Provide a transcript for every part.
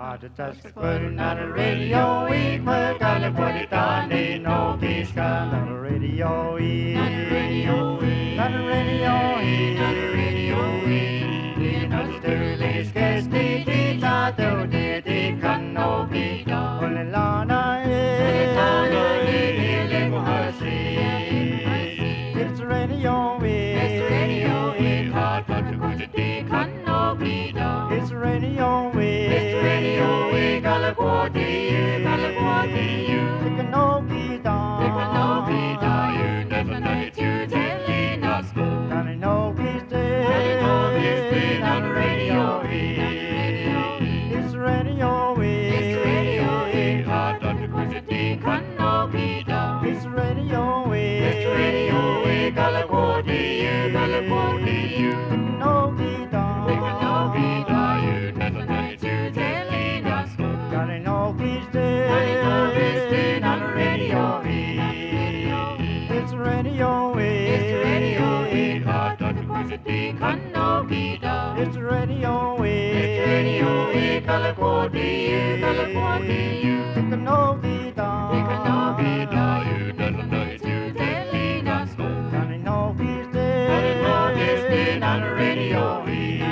Just putting on the radio, we put on the body down, they know peace come on the radio, on the radio, on the radio, on the radio, you know the stories, cause they not do they can no be done. When the Lana is, it's the radio, it's the radio, hard but the good they can no be done. It's the radio, it's the radio, California, California, it can no be done. It can no be done. You never know it, you telling us. Gonna know he's dead. Gonna know he's dead on the radio. It's the radio, it's the radio, hard but the good they can no be done. It's the radio, it's the radio, California, California, it can no be done. It can no be done. You never know it, you telling us. Gotta know he's dead. Gotta know he's dead on the radio. It's the radio. It's the radio. Hard but the good they can no be done. It's the radio. It's the radio. California, California, it can no be done. It can no be done. You never know it, you telling us. Gotta know he's dead. Gotta know he's dead on the radio.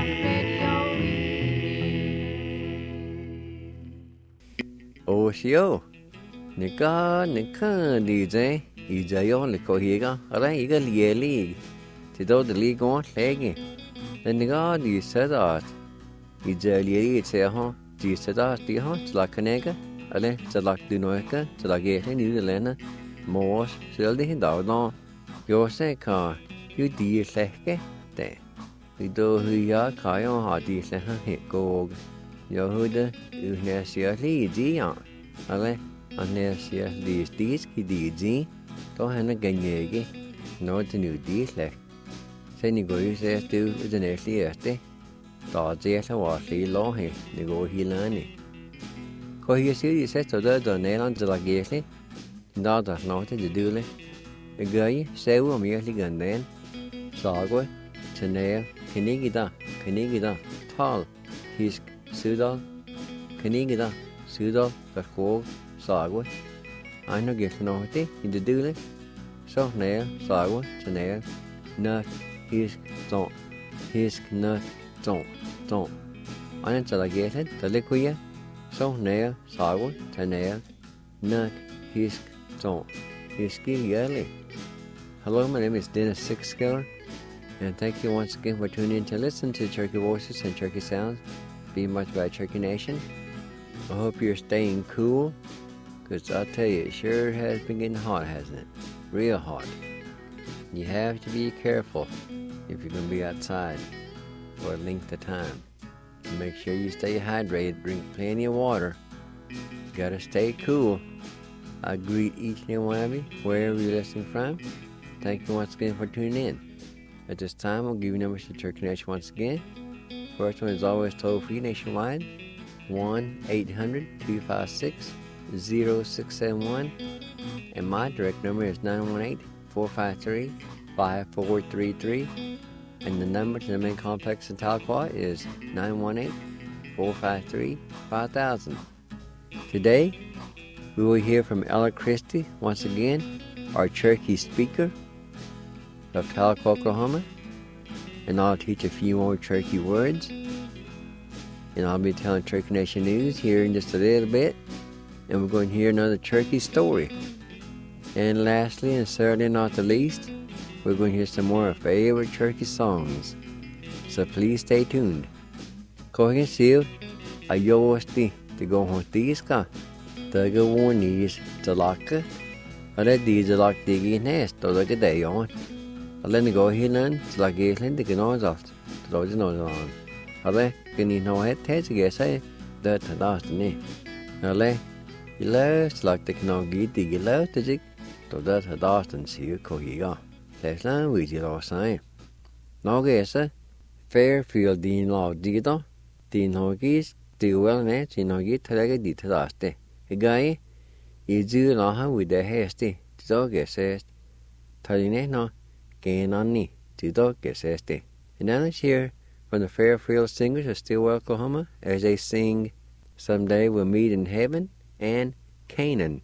Oshio, Nika DJ, Ijayo, Likohiga, Iga League. Tido the league on leggy. The Niga, you said that. Ijali, it's a home, you said that, the hot, like a nigger, Ale, to like Dunoka, to like getting New Lena, Morse, Sildy, Dowdon. Your say car, you dear Leke, there. We do who ya, Kayo, Hardy, hit go. Your hood, you near seriously, Gian. Ale, and near seriously, these kiddy, don't have a ganyegi, not the new dees left. Say you go, you say, do the next year, Dodge was the law here, they go he learning. Co he series set to the nail on the lagasely, not as not to do it. A guy, say, will merely gun then. Sagway, Chanel, Canigida, Tall, Hisk, Sudal, Canigida, Sudal, the Quog, Sagway. I know get naughty in the dooley. So nail, Sagway, Chanel, Nut, Hisk, don't, Hisk, Nut, don't. I know I get it, the liquid. So nail, Sagway, Chanel, Nut, Hisk, don't. Hisky yearly. Hello, my name is Dennis Sixskiller, and thank you once again for tuning in to listen to Cherokee Voices and Cherokee Sounds, being much by Cherokee Nation. I hope you're staying cool, because I'll tell you, it sure has been getting hot, hasn't it? Real hot. You have to be careful if you're going to be outside for a length of time. Make sure you stay hydrated, drink plenty of water. You gotta stay cool. I greet each and every one of you, wherever you're listening from. Thank you once again for tuning in. At this time, I'll give you numbers to Cherokee Nation once again. First one is always toll-free nationwide, 1-800-256-0671. And my direct number is 918-453-5433. And the number to the main complex in Tahlequah is 918-453-5000. Today, we will hear from Ella Christie once again, our Cherokee speaker of Tahlequah, Oklahoma. And I'll teach a few more Cherokee words. And I'll be telling Cherokee Nation news here in just a little bit. And we're going to hear another Cherokee story. And lastly, and certainly not the least, we're going to hear some more favorite Cherokee songs. So please stay tuned. Kohen Sil, Ayosti, to go on Tiska, the go on knees, to lock it. I let these lock diggy nest, or like a day on. I let me go here and to like a land to get on off, to those nose on. I let can you know head test again say that the last name. I let you last like the can get the last to jig, to that the last and see you cohiga. Let's learn with you last time. Now, guess, Fairfield Dean Law Digital, Dean Hoggies, the well net in Hoggy Telegadi to last day. A guy is you law with the hasty, the dog says, telling no, gain on me, the dog says day. And then let's hear from the Fairfield Singers of Stillwell, Oklahoma, as they sing Someday we'll meet in heaven and Canaan.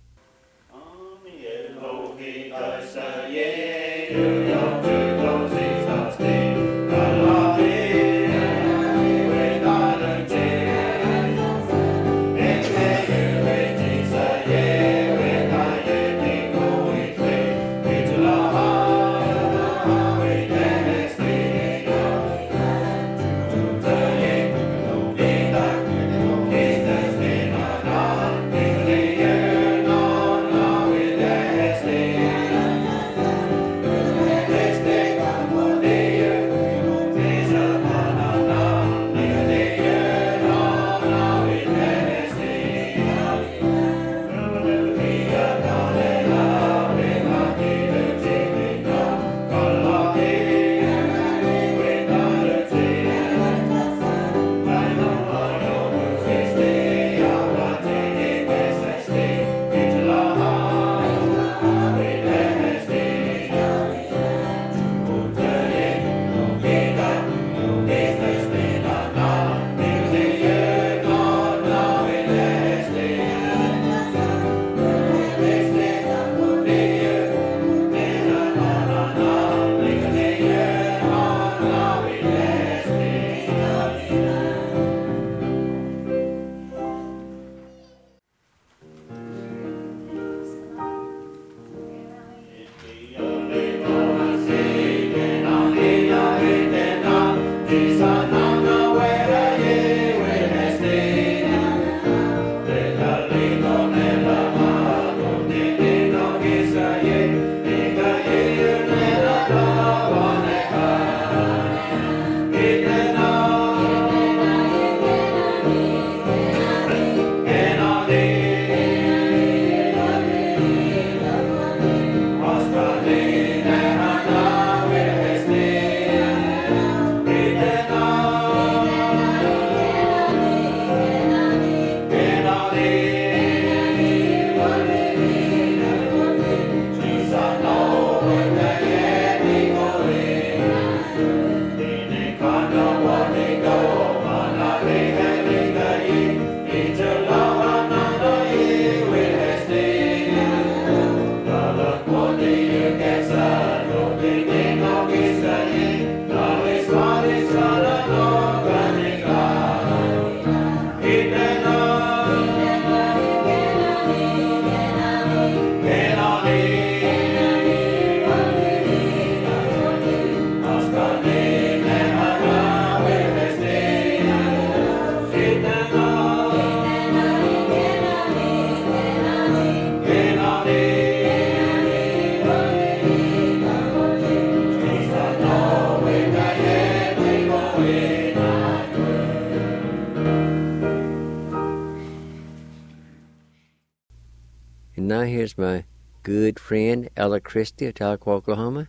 And now here's my good friend, Ella Christie of Tahlequah, Oklahoma.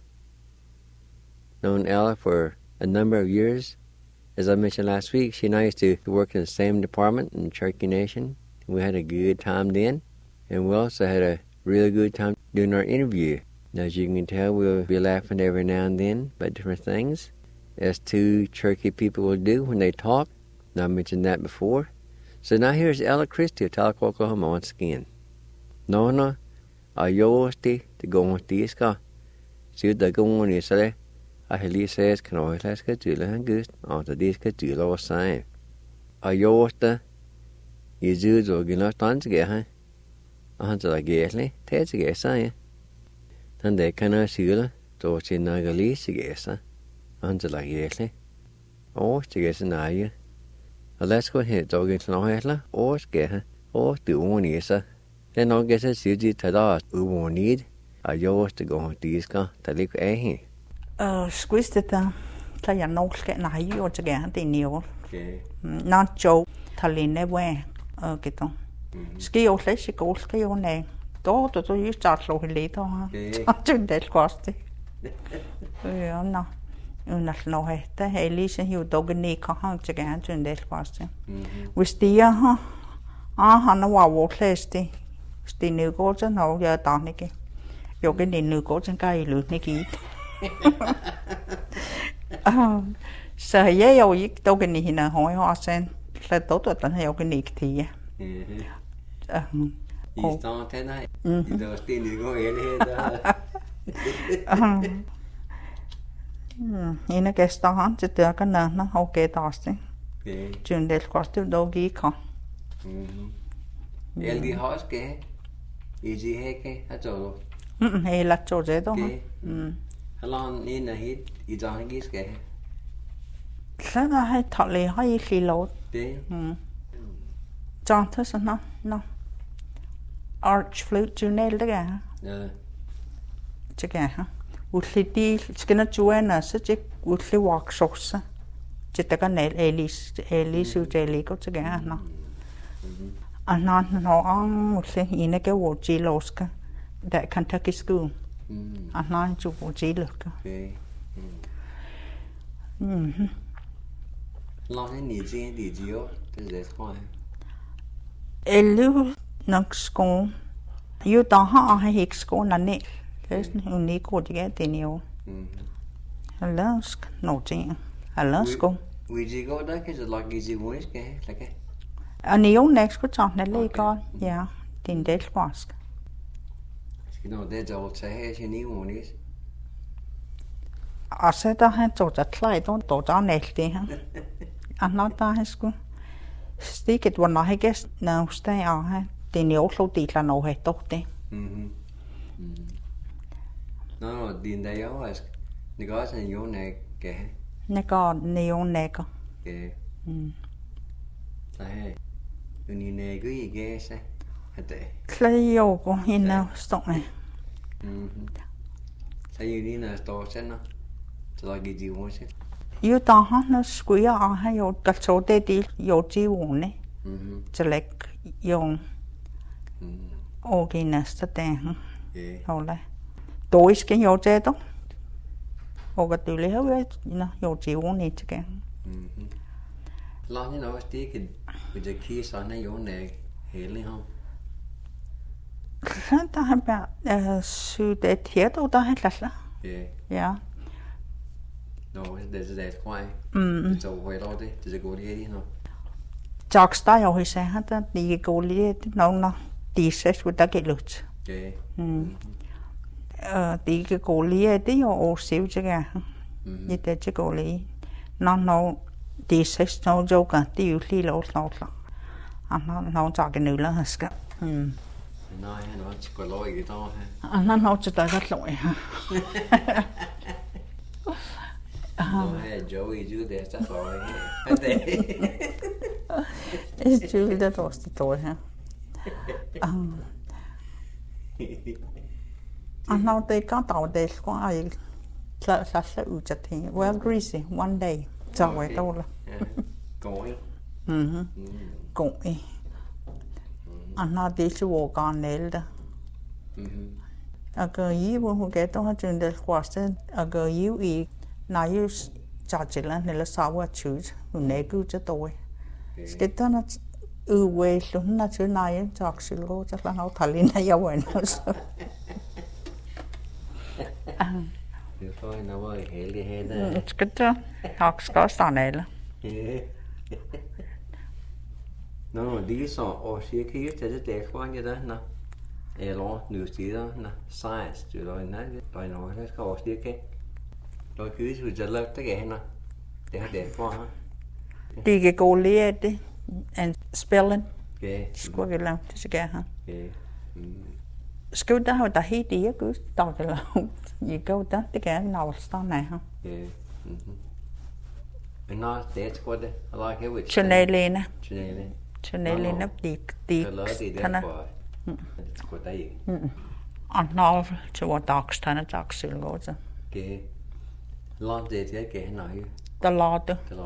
Known Ella for a number of years. As I mentioned last week, she and I used to work in the same department in Cherokee Nation. We had a good time then. And we also had a really good time doing our interview. Now, as you can tell, we'll be laughing every now and then about different things, as two Cherokee people will do when they talk. Now, I mentioned that before. So now here's Ella Christie of Tahlequah, Oklahoma once again. Nona, ayosti te gontiska. Sida goni sale. I heli says can always ask a tula and gust on the disc a tula or sign. Ayosta is used or gina tons get her. Until I get Ted's a guess I. And they cannot sula, so she nagalisi guess her. Until I get or to guess an eye. Let's go ahead, dog into no hetla, or get her, or do one is a. Then I'll get a city to that, who won't need. I yours to go on these car, to look at him. Squeezed it, tell you no get na you or to get the new. Not Joe, Taline way, get on. Ski or less, she goes ski on name. Daughter to you start low later, huh? To that cost. No. Unal no hette, Elise and you dog and Nick hung again to that cost. We steer, huh? Hannah walk lesty. Still new goats and all your tonic. You're getting new goats and guy loot Nicky. So, yeah, you dog in a horse and là tốt rồi tận hiệu cái nick thì ý xong thế này ý đầu tiên thì có ý hết đó ý nó cái start hắn chỉ được cái nợ nó ok đó chứ chuyện để có tiêu đâu gì không em đi hỏi cái ý gì hết cái hết rồi hay là chỗ gì đó Long in là hit ý cho cái cái sao là hay thật là hay khi lâu John thế sao nó arch flute Junel đó cả chứ cả hả uthi đi cái nó chuan là sẽ chỉ uthi workshops chỉ tất cả này Eli su Eli có chứ cả nó nó uthi in cái wo chi los cả tại Kentucky School nó chụp wo chi được Long cái gì thì chiếu thế là thôi Eli nó school yêu đó họ hay hiệp school là nè thế nên cô thì cái tiền nhiều là nổi tiếng là school we chỉ có đó cái là cái gì muốn cái là cái anh yêu next có chọn này lấy con yeah tiền để qua cái nó để cho sẽ cái gì muốn đi à sẽ đó hay tổ chức lại đó tổ chức này đi ha anh nói ta hay school stick it one hay cái nào stay ở ha tiền nhiều số tiền là nổi hết tốt đấy nó tiền đây đó là nó có sẽ nhiều này cái này còn nhiều này có cái đấy người này cứ gì cái sao hả thế lấy nhiều của hình nào sống này sao như thế là to sẽ nó cho cái gì muốn sẽ yêu đó ha nó square ở hay yêu cái số đây đi yêu chi uống này chỉ là dùng organist tên hầu lại tối cái yêu chế đó ô cái từ lấy hết nó yêu chi uống này chứ cái lo như nó tí cái giờ khi sau này yêu này hiểu lên không ta hay bảo sự để thiết đâu ta hay là yeah no để khoai cho quay đó đi để cô đi nó Jack style hồi sáng hết ta đi cô đi nó đi sẽ ta cái lụt đi cái cô đi tí ô xíu chứ cả như thế chứ cô đi nó đi sẽ nó dâu cả tiêu đi lỗ nó cho cái nữ là hết cả nó chỉ có lỗi cái đó ha nó chỉ ta rất lỗi ha nó hay Joey chú để chắc rồi chú đã tốt rồi ha nó tới có tàu để có ai là sẽ ưu chất thì well greasy one day cho vậy đâu là cội nó đi chú vô con này đó cái gì cũng cái đó chuyện để qua sẽ cái gì nói như trả chỉ là này là sao vậy chứ này cứ cho tôi cái đó nó về luôn nó chứ này chọc xí lô chắc là nó thà lên này yêu vậy nó được thôi nó mới hiểu đi hết đấy cái đó học có sao này là nó đi so ở phía kia thì để khoan như thế nào lo nhiều gì đó nè science rồi nói nó có phía kia rồi cứ sự trả lời tất cả nó để qua đi cái cô lia đi and spelling okay square cái làm chứ cái ha school đó hồi ta hít đi cứ tao thì là gì câu đó tất cả nào sau này ha nó để qua đây like it with Chanelina nó đi thằng nào của đây nó cho docs thằng nó docs xíu rồi chứ cái lo để cái nào vậy the law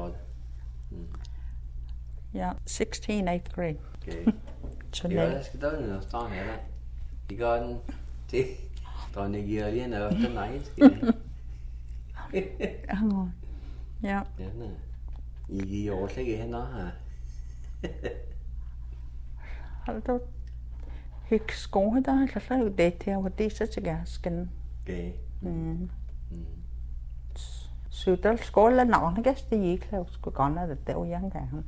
yeah 16 8th grade okay Chanel cái đó là sao này đó thì con thì toàn này giờ đi nữa cái này yeah nè gì rồi cái gì nó hả đó hiệp school hết đó là để theo cái tí sẽ cái skin okay Sydal skål navn gæst det gik så skulle godt have det der igen der.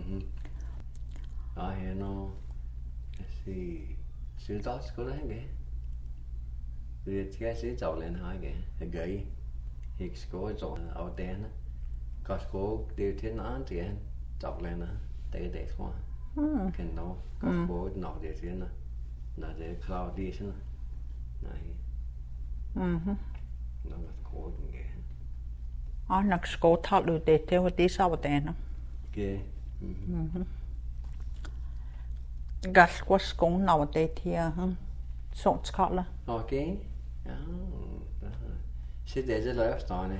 I know. Let's see. Sydal skål han gav. Det skal se daglen har gav. Jeg gør I. Ikke skål så af derne. Godt skål det til en anden til han. Daglen det tror jeg. Kan nå. Godt skål når det til når det er klar det sådan. Nej. Når det skål den gav. Og nok skål tal ud det var det så var derne. Okay. Gas was skål når det her. Sånt skaller. Okay. Ja. Så det er det løfterne.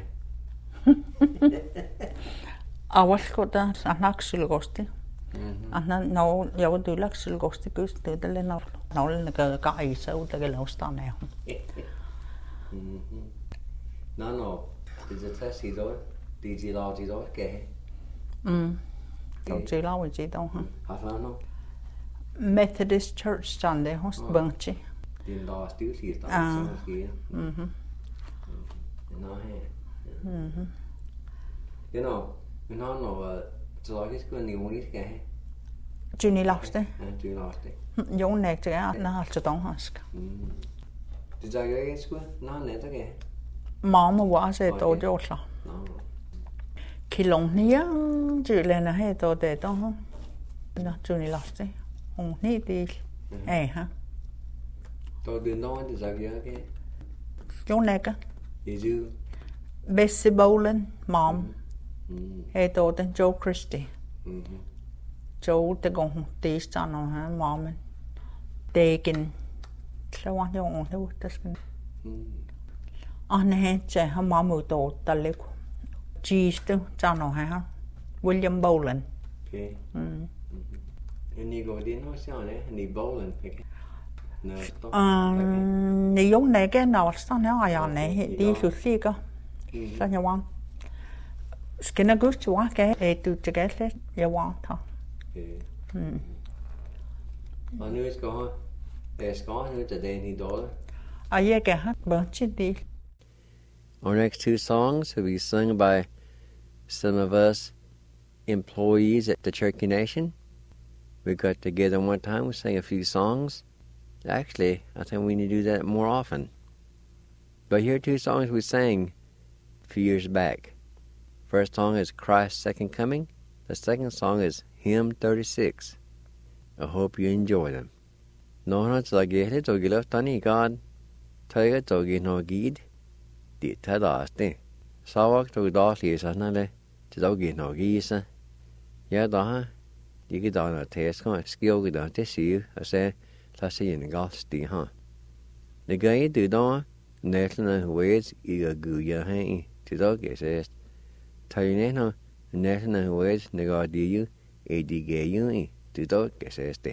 Avaskoda anak sylgosti. Anna no jag var dulak sylgosti just det eller nålen ga isa ut det laustane. No. Det er tæt i dag. Det er lavet i dag, kan Det er lavet i dag. Hvad Methodist Church Sunday hos Bunchi. Det er en lavet stil i dag, så måske. Nå her. You know, men han har så skulle ni skal have. Juni Lauste. Ja, Juni Lauste. Jo, nægter jeg, når han altså dansk. Det er jeg ikke skulle. Nå, nægter jeg. Mamma var så et år gjort. Kilongnia, Jylland har et år det då. Nå, Juni Lauste. Hun ned del. Ja. Då det når det sagde jeg ikke. Jo, nægter. Det Bessie Boland, mom. Et år den Joe Christie. Joe det går hun det stand og han mammen. Degen. Så var det jo det der skal. Og han havde han mamma ud der ligger. Gisto stand og han. William Boland. Okay. Ni går det nu så ni Boland. Ni jo nægge når stand her jeg nej det er så sikker. Så jeg var. Skal jeg gå til at du til gæslet jeg var der. Og nu skal han til den i dollar. Og jeg kan have bunch del. Our next two songs will be sung by some of us employees at the Cherokee Nation. We got together one time, we sang a few songs. Actually, I think we need to do that more often. But here are two songs we sang a few years back. First song is Christ's Second Coming. The second song is Hymn 36. I hope you enjoy them. No one else like it, or you left on God. Tell it, or you know, Gid. Det er det. Så var det dårligt, så når det dog ikke nok i sig. Jeg da de kan da noget tæsk og skjøge der det siger og så lad se en gast det her. Det gør det da næsten højt i at gå jeg hen til dog jeg siger. Tag nu næsten højt når det jo det gør jo i til dog jeg siger det.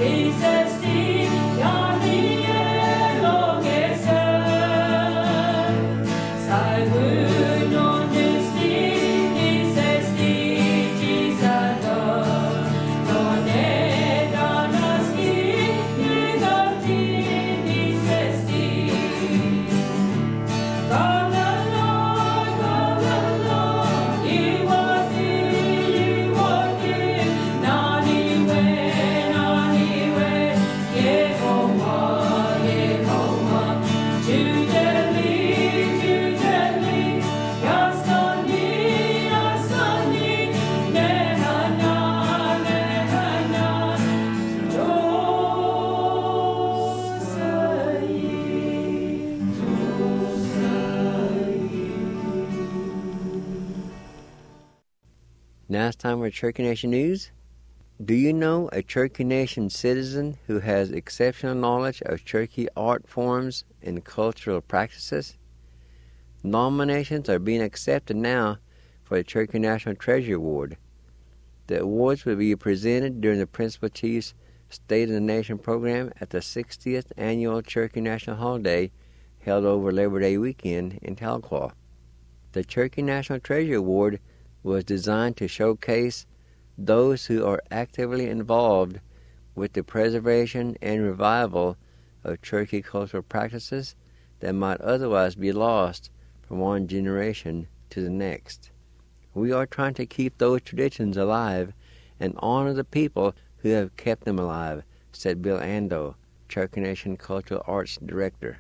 Now it's time for Cherokee Nation News. Do you know a Cherokee Nation citizen who has exceptional knowledge of Cherokee art forms and cultural practices? Nominations are being accepted now for the Cherokee National Treasure Award. The awards will be presented during the Principal Chief's State of the Nation program at the 60th Annual Cherokee National Holiday held over Labor Day weekend in Tahlequah. The Cherokee National Treasure Award was designed to showcase those who are actively involved with the preservation and revival of Cherokee cultural practices that might otherwise be lost from one generation to the next. We are trying to keep those traditions alive and honor the people who have kept them alive, said Bill Ando, Cherokee Nation Cultural Arts Director.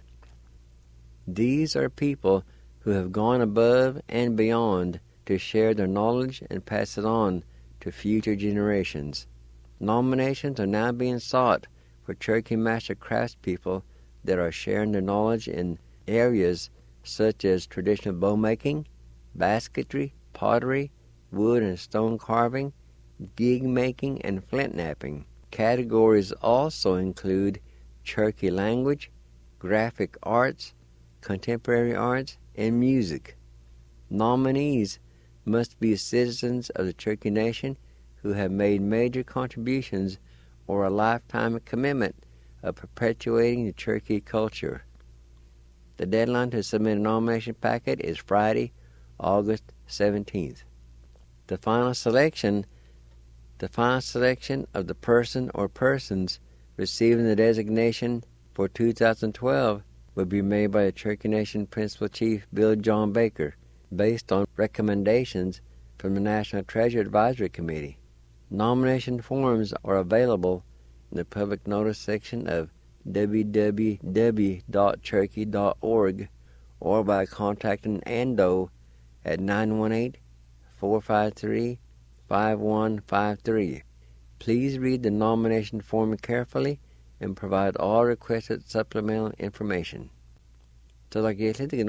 These are people who have gone above and beyond to share their knowledge and pass it on to future generations. Nominations are now being sought for Cherokee Master craftspeople that are sharing their knowledge in areas such as traditional bow making, basketry, pottery, wood and stone carving, gig making, and flint knapping. Categories also include Cherokee language, graphic arts, contemporary arts, and music. Nominees must be citizens of the Cherokee Nation who have made major contributions or a lifetime commitment of perpetuating the Cherokee culture. The deadline to submit a nomination packet is Friday, August 17th. The final selection of the person or persons receiving the designation for 2012 will be made by the Cherokee Nation Principal Chief Bill John Baker, based on recommendations from the National Treasure Advisory Committee. Nomination forms are available in the public notice section of www.cherokee.org or by contacting Ando at 918-453-5153. Please read the nomination form carefully and provide all requested supplemental information. So like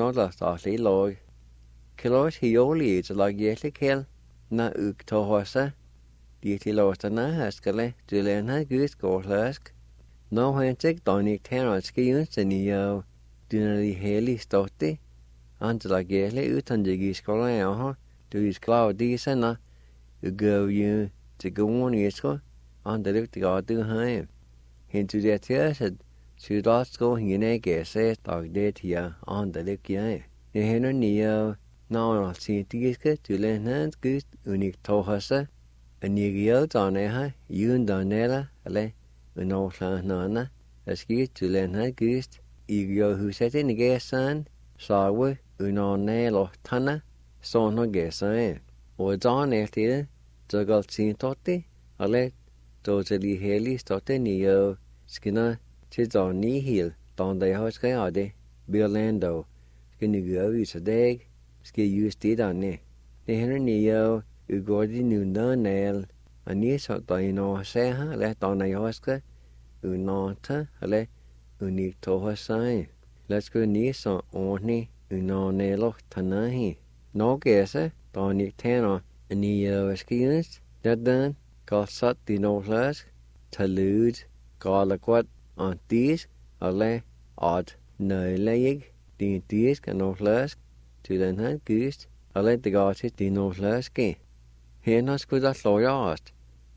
Kilos hioli is like Yetlikel na uktohosa, Dietilosta haskale, Julena goose gorlask. No handsik donik teranski unsenio, Dunali heli stotti, until like Yetli utandigi skolao, to his cloud decena, you go you to go on yesko, on the lift god do him. Into the theatre, to dot go hinege says dog dead here on the lift ye. The henna neo. Now I'll see Tiska to Lenhan's goose unique tohasa, a nigio doneha, you donella, ale, no nana, a ski to Lenha goose, Igio who set in the gas sun, sawe, unonelo tana, so no gas sun. Or John after the got seen totti, ale, totally heli stotte neo, skinner, tis on knee heel, don they hoskayade, Bill Lando, skinny is a dag. Ski used it on ne. The Henry Neo, you got the new nail, a near sort by no say, let on a Oscar, unota, ale, unique to her sign. Let's go near some only, unonelo tanahi. No guesser, tonic tenor, a neo skins, that done, got sut the no flask, talude, got like what on these, ale, odd, no leg, the these can no flask. To den her goose, og let the god hit the no flaske. Hen har skuddet slåjast.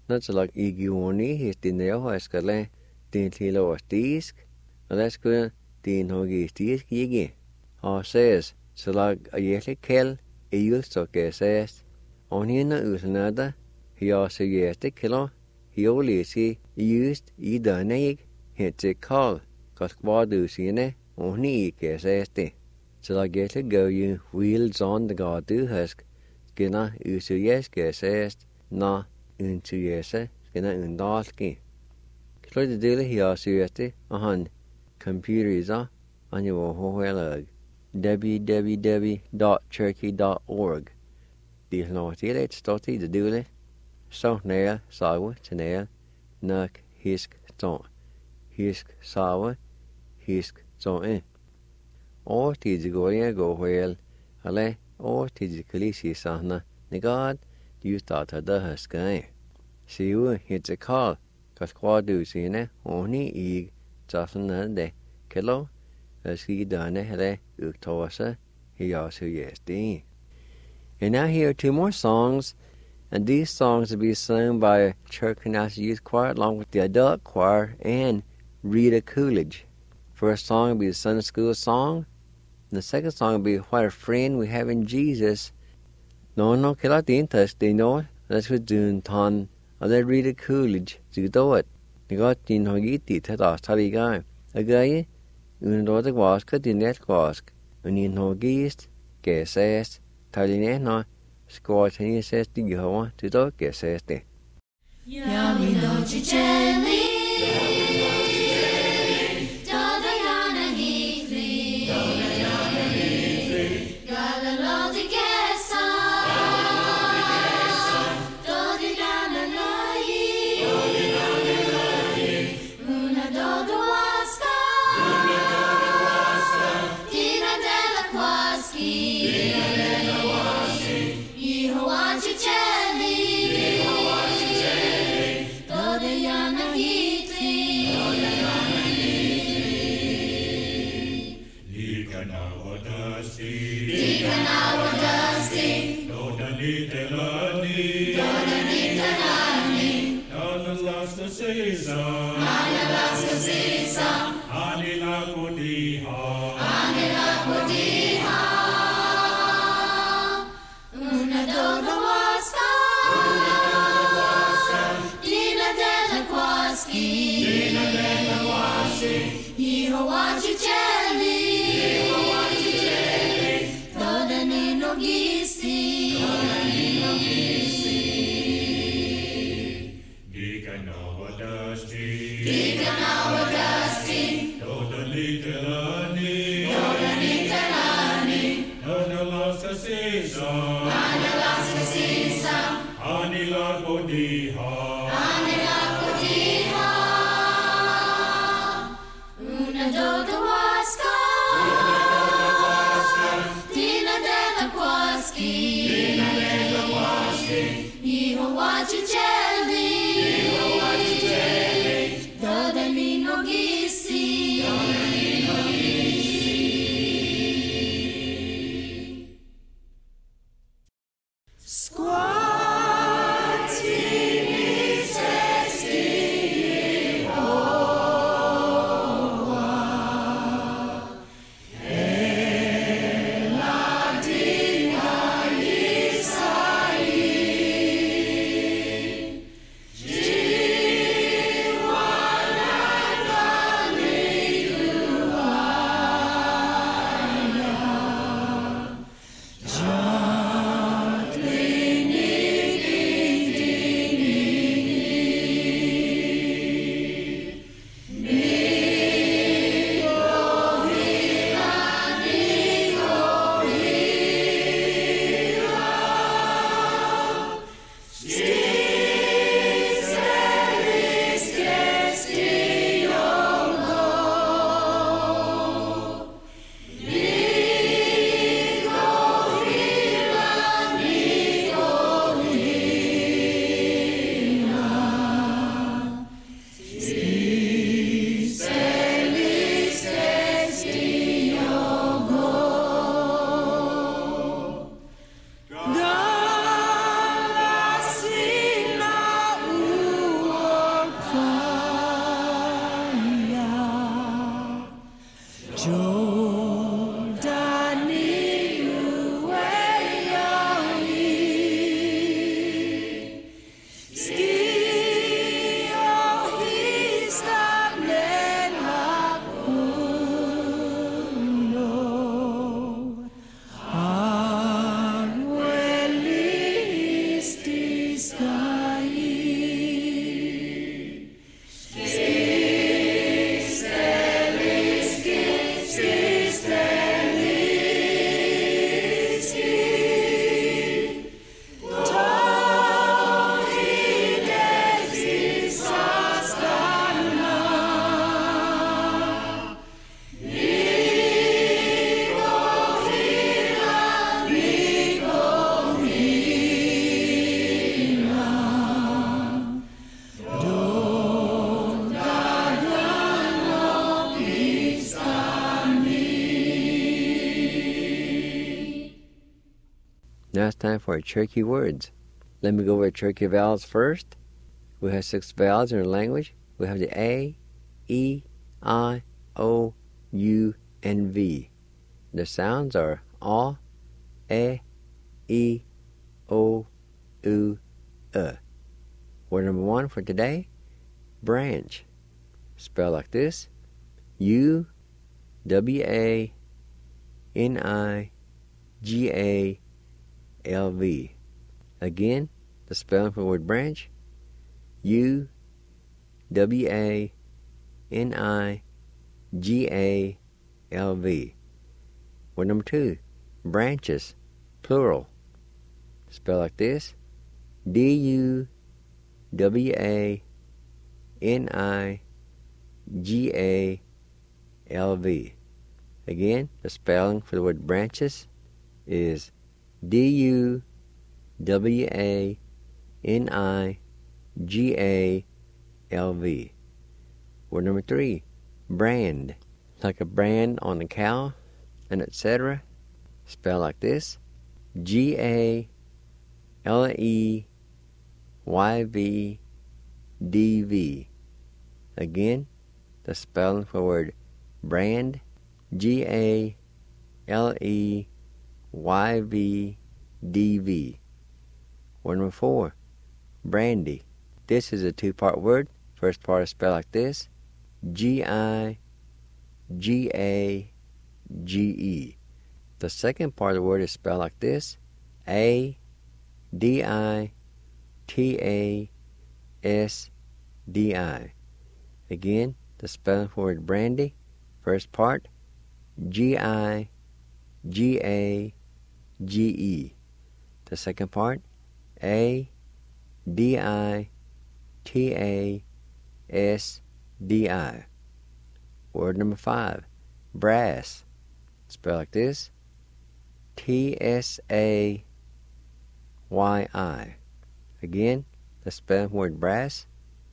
Not so like igioni, he's the neo escale, the tilo stisk, and let's go the nogi stisk yigi. Or says, so like a yeti kill, a youth so says, on in the usnada, he also yeti kilo, he only see used either neg, hits a call, cause quadu sine, only says the. So like get to go you wheels on the god do husk, skinna usu yes says, na. Into yesa, skinna undalki. Kloy the daily he also yeti, computeriza, on your hohelag, www.turkey.org. These no tele stoti the daily, so nail, sawa, tenail, nuk, hisk, ton, hisk, sawa, hisk, ton. Or tizigoria go whale, ale, or tizikalisi sahna, negad. You thought of the sky. See you hits a call, cause quadu sine, only eg, just another kilo, as he done hele, uktosa, he also yesdi. And now here are 2 more songs, and these songs will be sung by Church Canasta Youth Choir along with the adult choir and Rita Coolidge. First song will be the Sunday School song, and the second song will be What a Friend We Have in Jesus. No, kila tintas, they know, that's what doing ton, and they read a Coolidge, to do it. They got in Hogiti, Tata, Taliga, a guy, the wask, the net wask, and in Hogist, says, Talinena, squat, and he says, the Yahweh, to do, says, the. Now it's time for our Cherokee words. Let me go over Cherokee vowels first. We have 6 vowels in our language. We have the A, E, I, O, U, and V. The sounds are A, E, O, U, Word number 1 for today, branch. Spell like this, U-W-A-N-I-G-A-L-V. Again, the spelling for the word branch, U-W-A-N-I-G-A-L-V. Word number 2, branches, plural. Spell like this, D-U-W-A-N-I-G-A-L-V. Again, the spelling for the word branches is D-U-W-A-N-I-G-A-L-V. Word number 3, brand. Like a brand on a cow, and etc. Spell like this, G-A-L-E-Y-V-D-V. Again, the spelling for the word brand, G-A-L-E-Y-V-D-V. Word number 4, brandy. This is a 2-part word. First part is spelled like this, G-I-G-A-G-E. The second part of the word is spelled like this, A-D-I-T-A-S-D-I. Again, the spelling for the word brandy. First part, G-I-G-A-G-E. The second part, A-D-I-T-A-S-D-I. Word number 5, brass. Spell like this, T-S-A-Y-I. Again, the spelling word brass,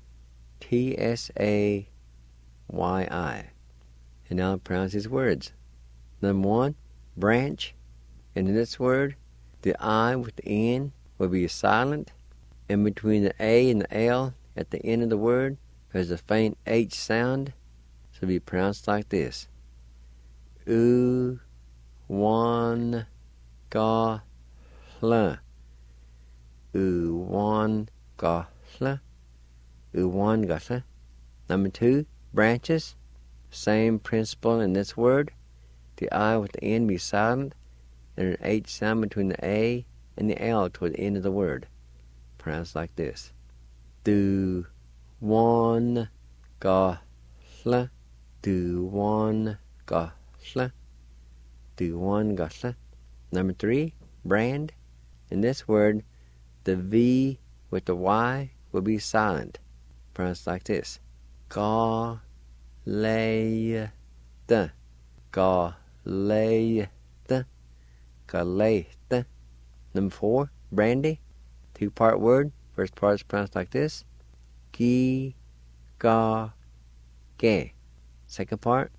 T-S-A-Y-I. And now I'll pronounce these words. Number 1, branch. And in this word, the I with the N will be silent. And between the A and the L at the end of the word, there's a faint H sound. So it'll be pronounced like this. U-1-Ga-L. U-1-Ga-L. U-1-Ga-L. Number 2, branches. Same principle in this word. The I with the N be silent, and an H sound between the A and the L toward the end of the word. Pronounced like this. Du-1-Ga-L. Du-1-Ga-L. Du-1-Ga-L. Number 3, brand. In this word, the V with the Y will be silent. Pronounced like this. Ga-lay-da. Ga-lay-da. Ga-lay-da. Number 4, brandy. 2-part word. First part is pronounced like this. Gi-ga-ge. Second part,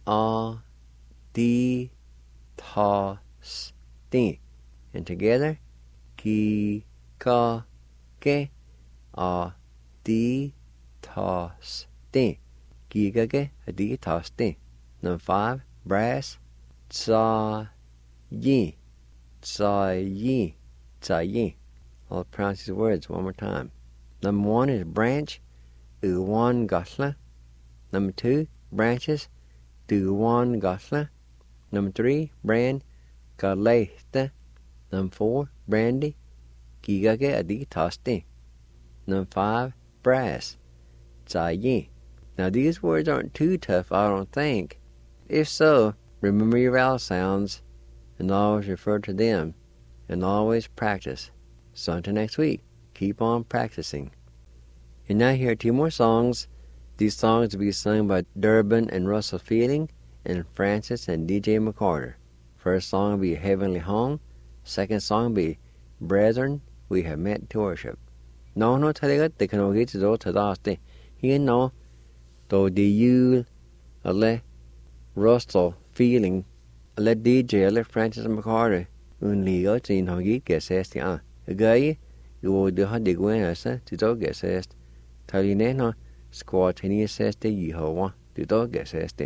a-di-ta-s-ti. And together, gi-ga-ge, a-di-ta-s-ti. Gi-ga-ge, a-di-ta-s-ti. Number 5, brass, tsa-yi. Tsa-yi. Tsa-yi. I'll pronounce these words one more time. Number 1 is branch, u-1-Ga-L. Number 2, branches, du-1-Ga-L. Number 3, brand, ga-lay-da. Number 4, brandy, gi-ga-ge, a-di-ta-s-ti. Number 5, brass, tsa-yi. Now these words aren't too tough, I don't think. If so, remember your vowel sounds and always refer to them and always practice. So until next week, keep on practicing. And now here are 2 more songs. These songs will be sung by Durbin and Russell Fielding and Francis and DJ McCarter. First song will be Heavenly Home. Second song will be Brethren, We Have Met to Worship. No talaga te kanogi to do tadaste. He no do the you ale Russell Fielding ale DJ ale Francis and McCarter un liga tin hogi gesest ya. Gai yo de ha de gwenasa to do gesest. Taline no squatinius seste Yehovah to do gesest.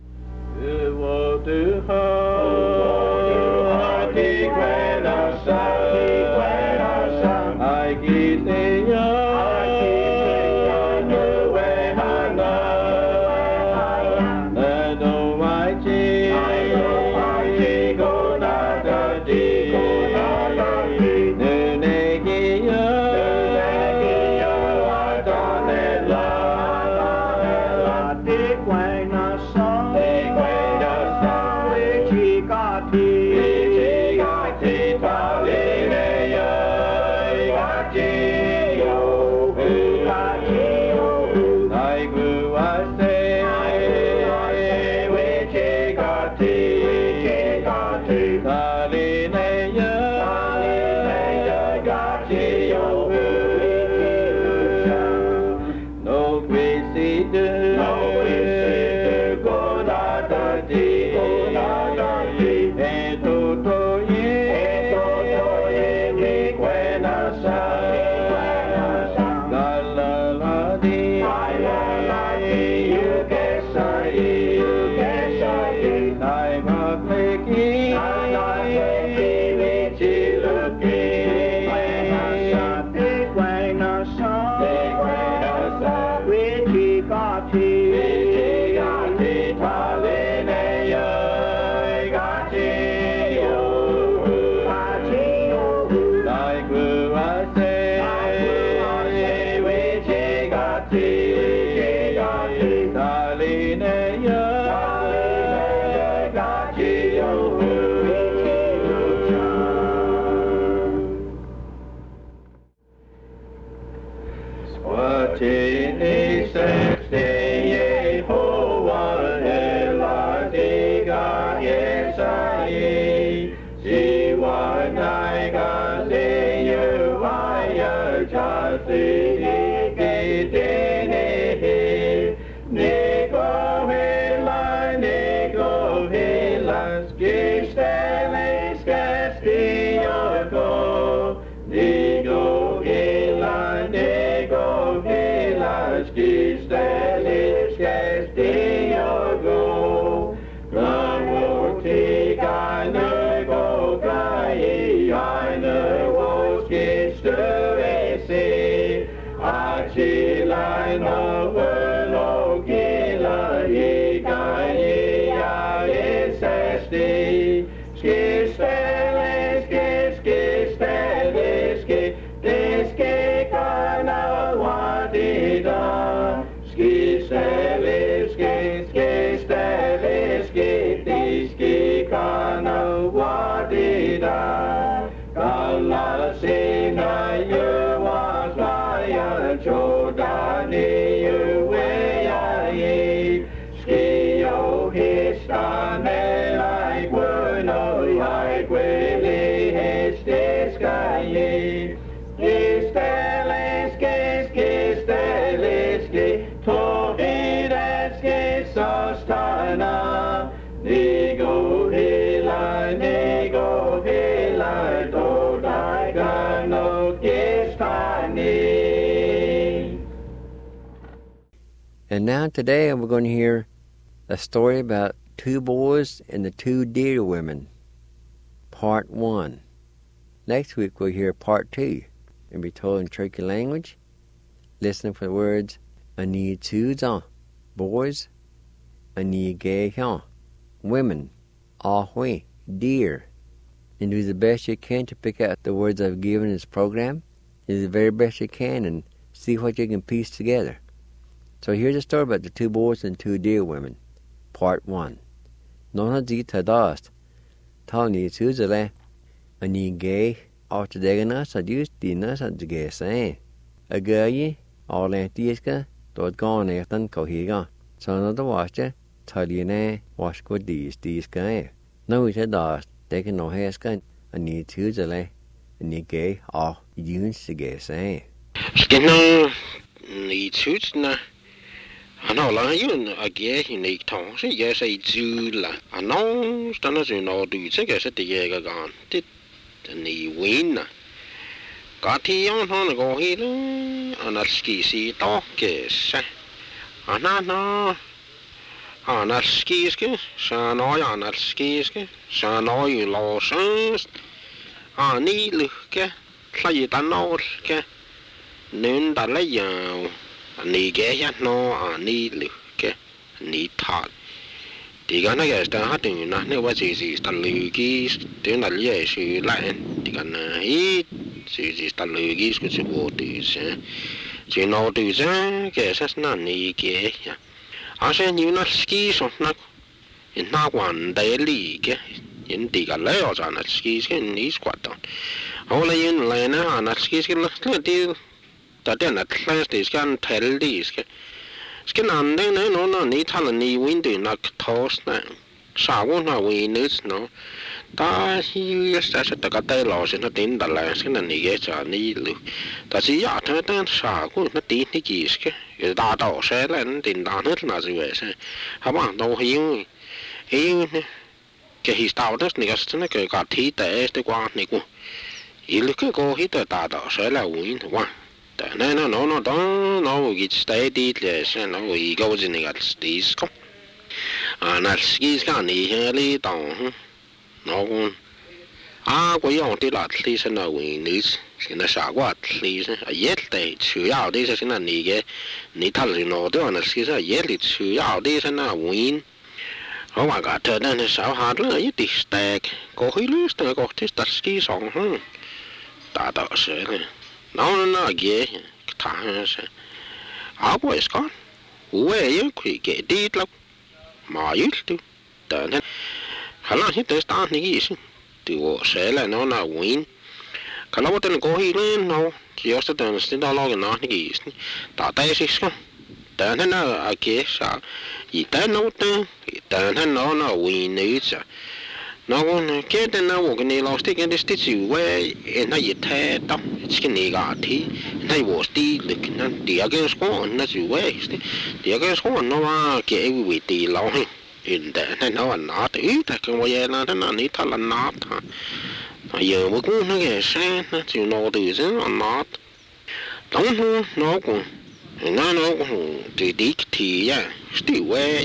And now today we're going to hear a story about 2 boys and the 2 deer women, part 1. Next week we'll hear part 2 and be told in Cherokee language. Listen for the words, Ani Tuzan, boys, Ani Gehan, women, Ahui, deer. And do the best you can to pick out the words I've given in this program. Do the very best you can and see what you can piece together. So here's a story about the 2 boys and 2 deer women, part 1. Nona di tadast, Tani Tuzale, Ani Gay, Artadegana, Sadus, Dinas, and the Gay saying, A gay, all Antiska, Dot gone Ethan Cohiga, son of the washer, Taline, wash good these guy. No, we said dast, taking no hairska, Ani Tuzale, Ani Gay, all Yuns the Gay saying. Skinner, need suits na. I know, like you, I guess you need to. Yes, I do. I know, standards in all do. Take us at the Jager gone. Did den i win. Got he on go here, and I'll ski see dog is. Anna. Anna skiske, så når jeg anna skiske, så når jeg låsens. Ani lykke, klage der norske. Nøn der leger, ani gæja når ani lykke, ani tal. Det kan ikke starte når det var sidst der lykkes, det er lige syg land. Det kan ikke sidst der lykkes skulle til hvor det så. Så når du så kan så snart ikke ja. Altså nu når ski så nok en navn der lige en det kan lave sådan at ski skal i skvatter. Og en lande han at ski skal det der den at klasse det skal tælle det skal andre når ni taler ni vinde nok tosne. Sagun har vi nødt nå. Der siger så der kan der låse når den der lande skal ikke så ni lu. Der siger at den sagun når det ikke skal. Der er også et eller andet, den der andet, når du så har man dog hævet. Kan historisk ikke sådan kan godt tid der det går ikke. I kan gå hit der er også eller uden var. Der når vi stadig læser når vi går til noget stisk. Når skal i hele dagen. Nogen går jo det ret lige sådan noget nyt. Skal så godt lige og hjælpe til at det sådan ikke. Ni taler noget det var skal så hjælpe til at det sådan noget. Og man kan tage den så har det i det stak. Gå i lyst og gå til der ski sådan. Der der så. Nå ja. Tager så. Arbejde skal. Hvor er jeg ikke det lov. Meget du. Der. Hallo hit det start ikke så. Det var selv når win. Kan lov den gå helt nå. De også den stille der lå nok ikke isen. Der der så. Der er ikke så. I den note, der han når win nødt. Nogen kan den når kan lov stikke det sted way en i tager. Skal ikke at nej vores stil det er ikke skoen når du way. Det er ikke skoen når var kan vi det lov. En der han når nat ud der kan jeg den er ikke taler nat. Og jeg må gå nok se til når det er nat. Don't know. Det ikke til ja. Stiv af.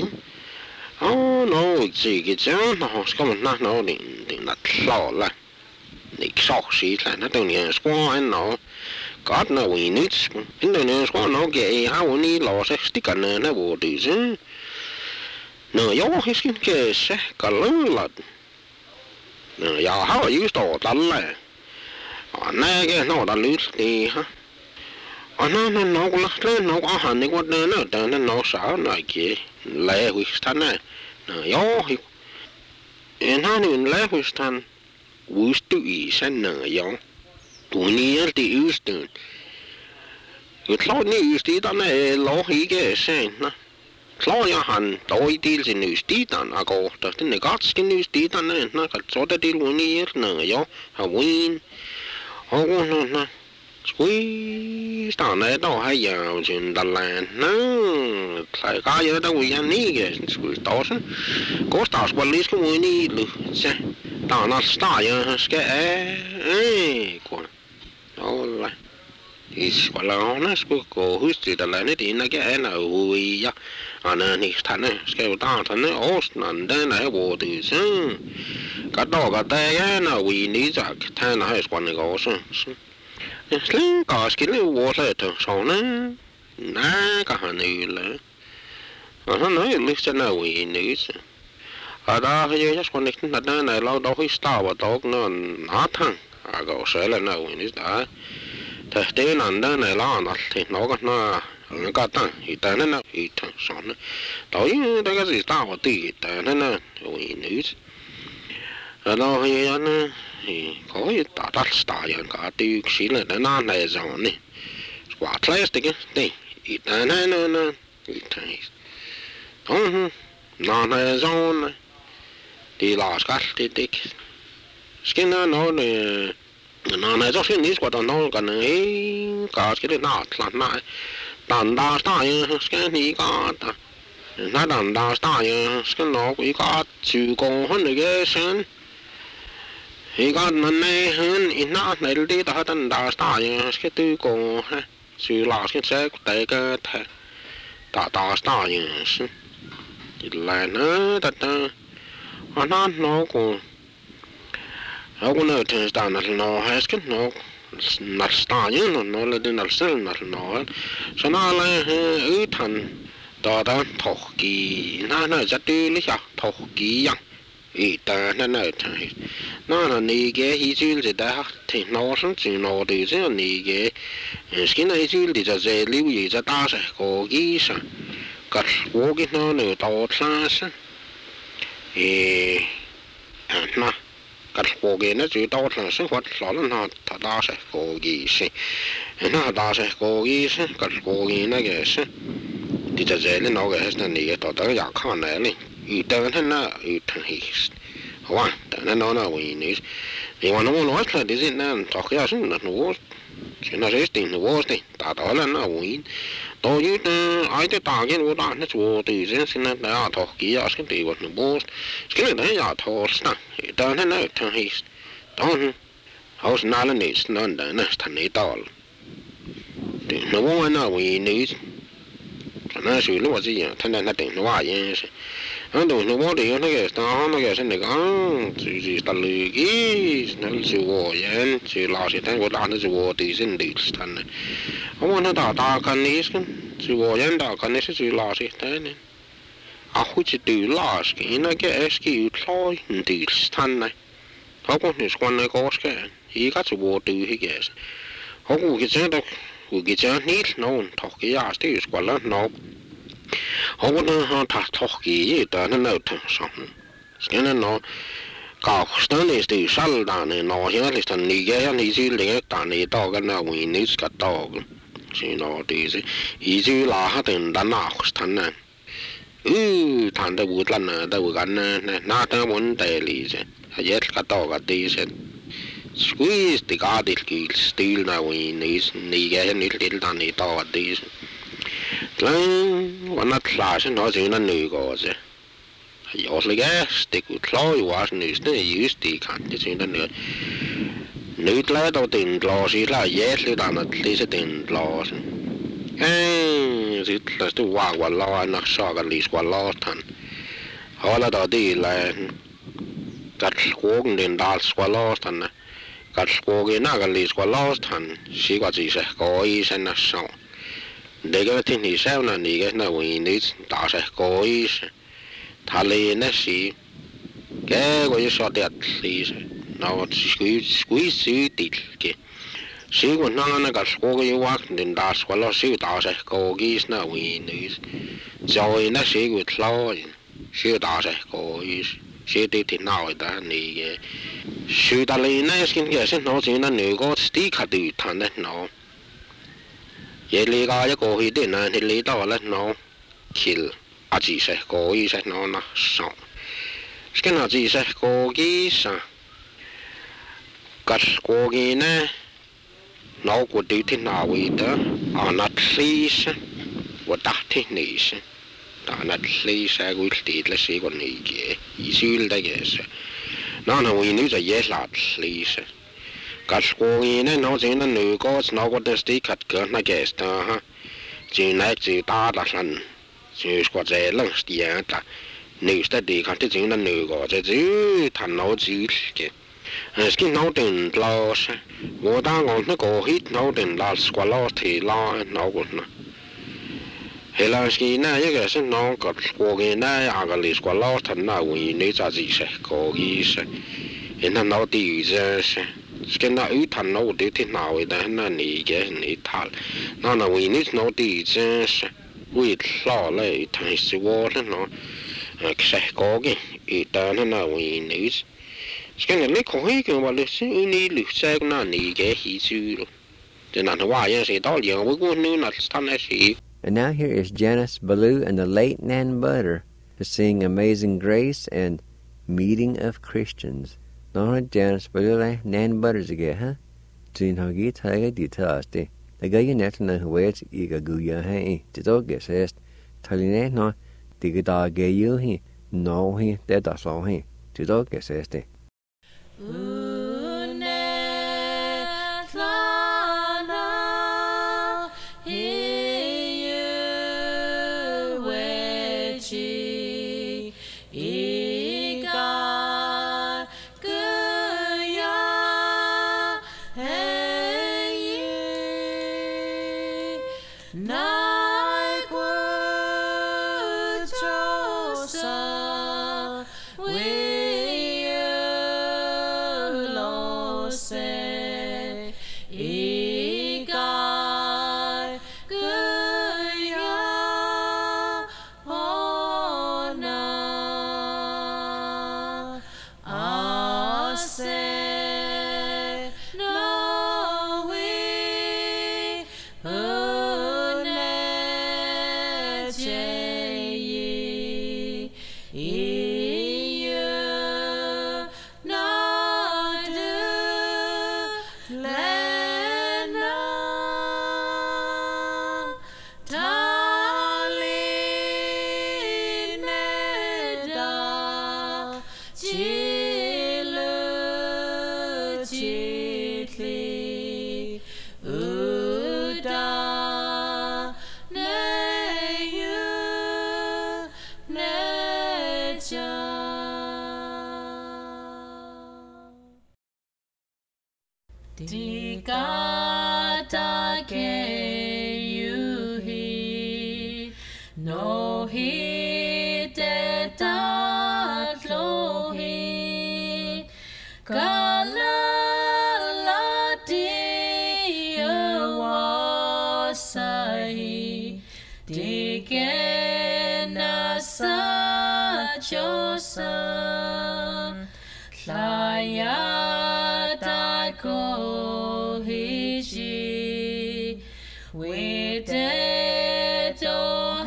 Ikke så. Skal man nok nå den er klar. Ikke så sige at den er skåret nå. Godt når vi nyt. Den er skåret nok jeg har jo ni låse stikkerne når hvor det så. Nå jeg husker se kallat. Nå jeg har jo stået alle. Og nej når der lyt det ha. Og når han ikke var den når så ikke lade husstande. Jo, en han en lade husstand. Udstø i sanden jo. Du er det udstød. Jeg tror den udstøderne lov ikke sanden. Tror jeg han dog i del til udstøderne og går der. Den er godt skal udstøderne. Så der del unir jo. Har win. Og nå. Squeeze down there, don't have you in the land. No, it's like I don't we need squeeze Dawson. Go stars, well, let's go in it. Down at star, you scare. All right. It's well honest, go who's the land in again. We are on a next time. Scale down to the Austin, and then I will do so. Got dog at there, we need a 10 house one goes. Sling có cái water to sona na cả hắn nữa hắn nói lúc sau này we nữa ở đó hay just connect là này lâu đâu hay start vào đó nó nát thằng à có sẽ là nào nữa đó thế thế này này là nó thì nó có tăng thì ta nó thì thằng sona đó cái gì start vào tí ta nó we nữa ở đó hay nó có ta đặt startอย่างก็ตีสิเลยนั่นเลยจังนี่กว่าคลาสติกนี่อีนั่นอีทั้งนั่นเลยจังที่ลาสกัดติกสกินนั่นนั่นเลยจังสิ่งนี้กว่าตอนนั้นกันเองก็สกินน่าหลังน่ะตันดาสตาร์สกินนี่ก็นั่นตันดาสตาร์สกินนอกอีกก็จู่กงหันเลยเส้น He got no name in not nearly the hut and the star, get to go. She lost it, say, take it. That star, yes. It line that I don't know. I will not turn down no hasket, no. Not star, you know, no, let in the still not know. So now I Utan, Dada, Toki, Nana, Zatulia, Toki, no, no, Nige, he's usually that, take notions, you know, there's a Nige, and skin is usually just a live that does a go geese. Got walking on the door class. And not got walking at your door class, what Solon not does a go geese. And not does a go geese, got walking, I guess. Did a zelly no guess than the daughter Yakanelli. You don't know, you turn his. One, then no, we need. You want to know what is it now? Talk us in the world. She's not resting the worst thing. That all I know, we. Though you I did target what on this water is in that they are talking, asking me what the most. Skin they are tall stuff. You don't know, turn his. Don't. How's not an is none the next and it all. No one know we need. And as you know, turn nothing, no, yes. I don't know what you guess down, I guess, and they go, she's the loogies, no, she war, and she lost it, and what on the water is in the stand. I want to dark on this, she war, and dark on this, she lost it, and I would you do last, and I guess you try in the stand. How come this one I go scan? He got the water, he guess. How will get that? Who gets a neat known, talk, yeah, still squalor, no. I want to talk ye done a note something. Skin and no. Goston is the shell down in all here, list and Niger and easy lick down a dog and a win is got dog. She know easy laugh in the knocks, Tannan. Ooh, Tanda woodland, the woodland, not a one day easy. I yet got dog at these. Squeeze the guarded gills, still now win is Niger and little done a dog at these. One not class and was in a new goes. I also guess stick with Chloe was news, they used the countries in the new lad of the in-laws is like yes, done at least it in-laws. And it was the walk while law and not shock at least while lost. All of the deal got walking in that while lost and got walking at least while lost. And she got these goys and a song. They got in his own and he gets no winds, that's a goys. Talina see. Gag or you saw that, please. Now squeeze it. She was not on a got squawky walking in that's what I see, that's a goys no winds. Joy in a sea with flowing. She does a goys. She did it now, then he. Shoot Alina skin guessing not in a new god stick at the turn that now. Yelly guy go he didn't and he laid all that no kill. A Jesus go he said no song. Skin a Jesus go geese. Got squawky no good duty now either. Are not please. What that is. Are not please. I will steal the second nigger. He's sealed, I guess. No, we need a yes, lad, please. Got squawking and not in the new gods, not what the stick at gun, I guess, June like the Dardasan. She was a lunch the answer. News that they got it in the new gods, a zoo, and no zoo. And skin out in loss. What down on the go hit, not in last squallow, law and no one. Helansky, now you guess, no got squawking, I ugly squallow, and now we need a Z, go east. In an old disease. Skin out and no duty now with the Naniga and Ital. No, we need no disease. We saw late, I see water, no. Except gogging, it done now we need. Skin a little week and what is you need to say Naniga, he's you. Then on the wire, I said, all you we're going to not stand as he. And now here is Janice Ballou and the late Nan Butter to sing Amazing Grace and Meeting of Christians. Nó Janice Ballou là Nan Butter gì ha? Chính họ ghi thấy cái details đi. Tại cái này là huế ý cái guya hay chỉ đó cái sẽ thay nên nó thì cái đó cái yếu hi nó hi để đó sao hi chỉ đó cái sẽ đi. chi iga kuya hey nai kuchosa we lo se iga kuya ona ase no we une chei iu na du lena talineda chilu chitli uda neyu necha Tikata ke yuhi no hi te tatlohi kala lati wasai tikena sa chosa Laya ko hishi with to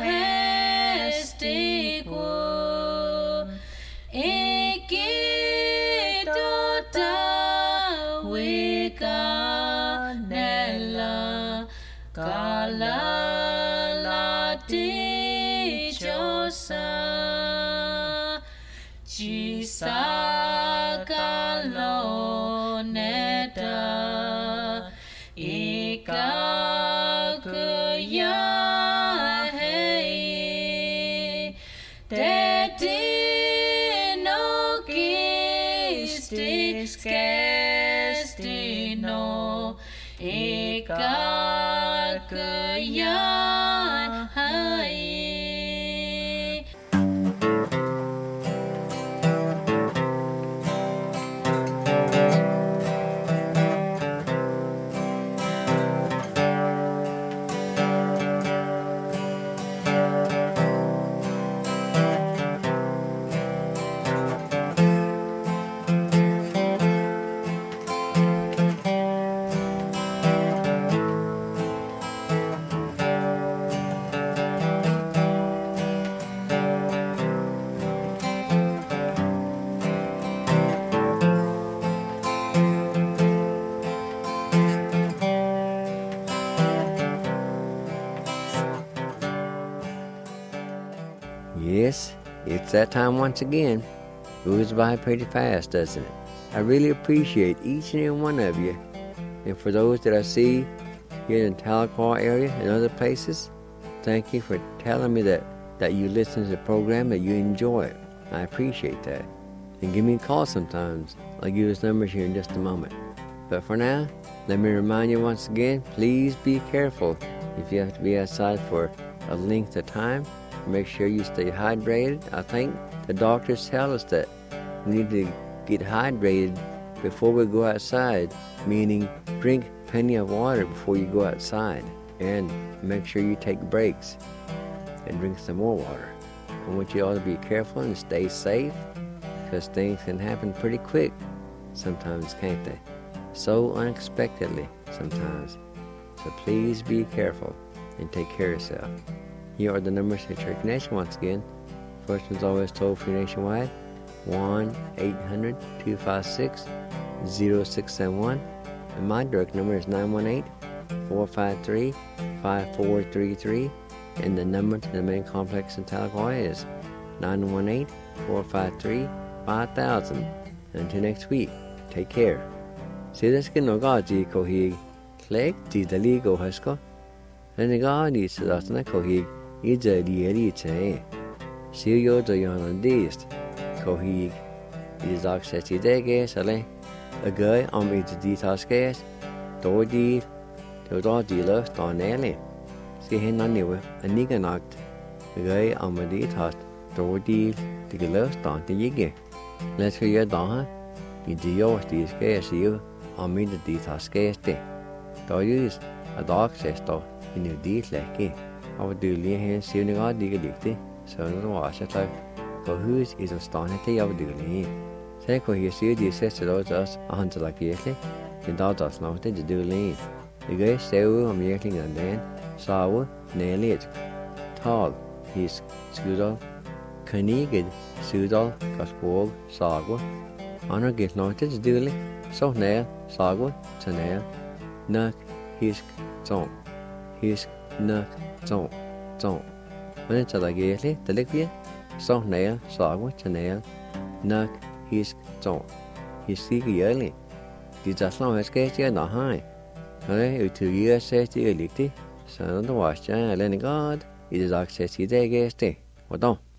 hestiku ikito ta wika nella kala lati chosa Chisakalo neta ikakuya hei Teti no kistis kestino ikakuya hei Yes, it's that time once again. Goes by pretty fast, doesn't it? I really appreciate each and every one of you. And for those that I see here in the Tahlequah area and other places, thank you for telling me that you listen to the program, that you enjoy it. I appreciate that. And give me a call sometimes. I'll give those numbers here in just a moment. But for now, let me remind you once again, please be careful if you have to be outside for a length of time. Make sure you stay hydrated. I think the doctors tell us that we need to get hydrated before we go outside, meaning drink plenty of water before you go outside, and make sure you take breaks and drink some more water. I want you all to be careful and stay safe, because things can happen pretty quick sometimes, can't they? So unexpectedly sometimes. So please be careful and take care of yourself. Here are the numbers to Church Nation once again. First one's always toll-free nationwide, 1-800-256-0671. And my direct number is 918-453-5433. And the number to the main complex in Tahlequah is 918-453-5000. Until next week, take care. See this can no gaji kohig, kleg di dali go hasko. Then the gadi sadasana kohig, ija di eri che. Sirio to yon dist. Kohig. Is access I dag sale. A guy it the tasks. Do deal. To do lust on ele. See hen on you a nigger knocked. A guy the task. Do deal. The lust on the yiggy. Let's hear down. I the yours these gas you the tasks. Do use a dog says to in your deal like I would do lay hands soon I dig so no wash it like for whose is a stone at the Yavduli. Take what you see the sister us a hunter like yearly, the dog us not to do lean. The guy so I'm making and then sour, nail it. Tall, his scudal, Kanigid, Sudal, Caspog, Sagwa. Honor get noted duly, so nail, Sagwa, to nail, Nuck, Hisk, Zone, Hisk, Nuck, Zone. When it's like yearly, the liquid, so nail, Sagwa, to nail, Nuck, Hisk, Zone. His seek yearly. Did just long as get you not high. Hey, 2 years says the elite, son of the wash, and God, it is access he day guest day. What don't?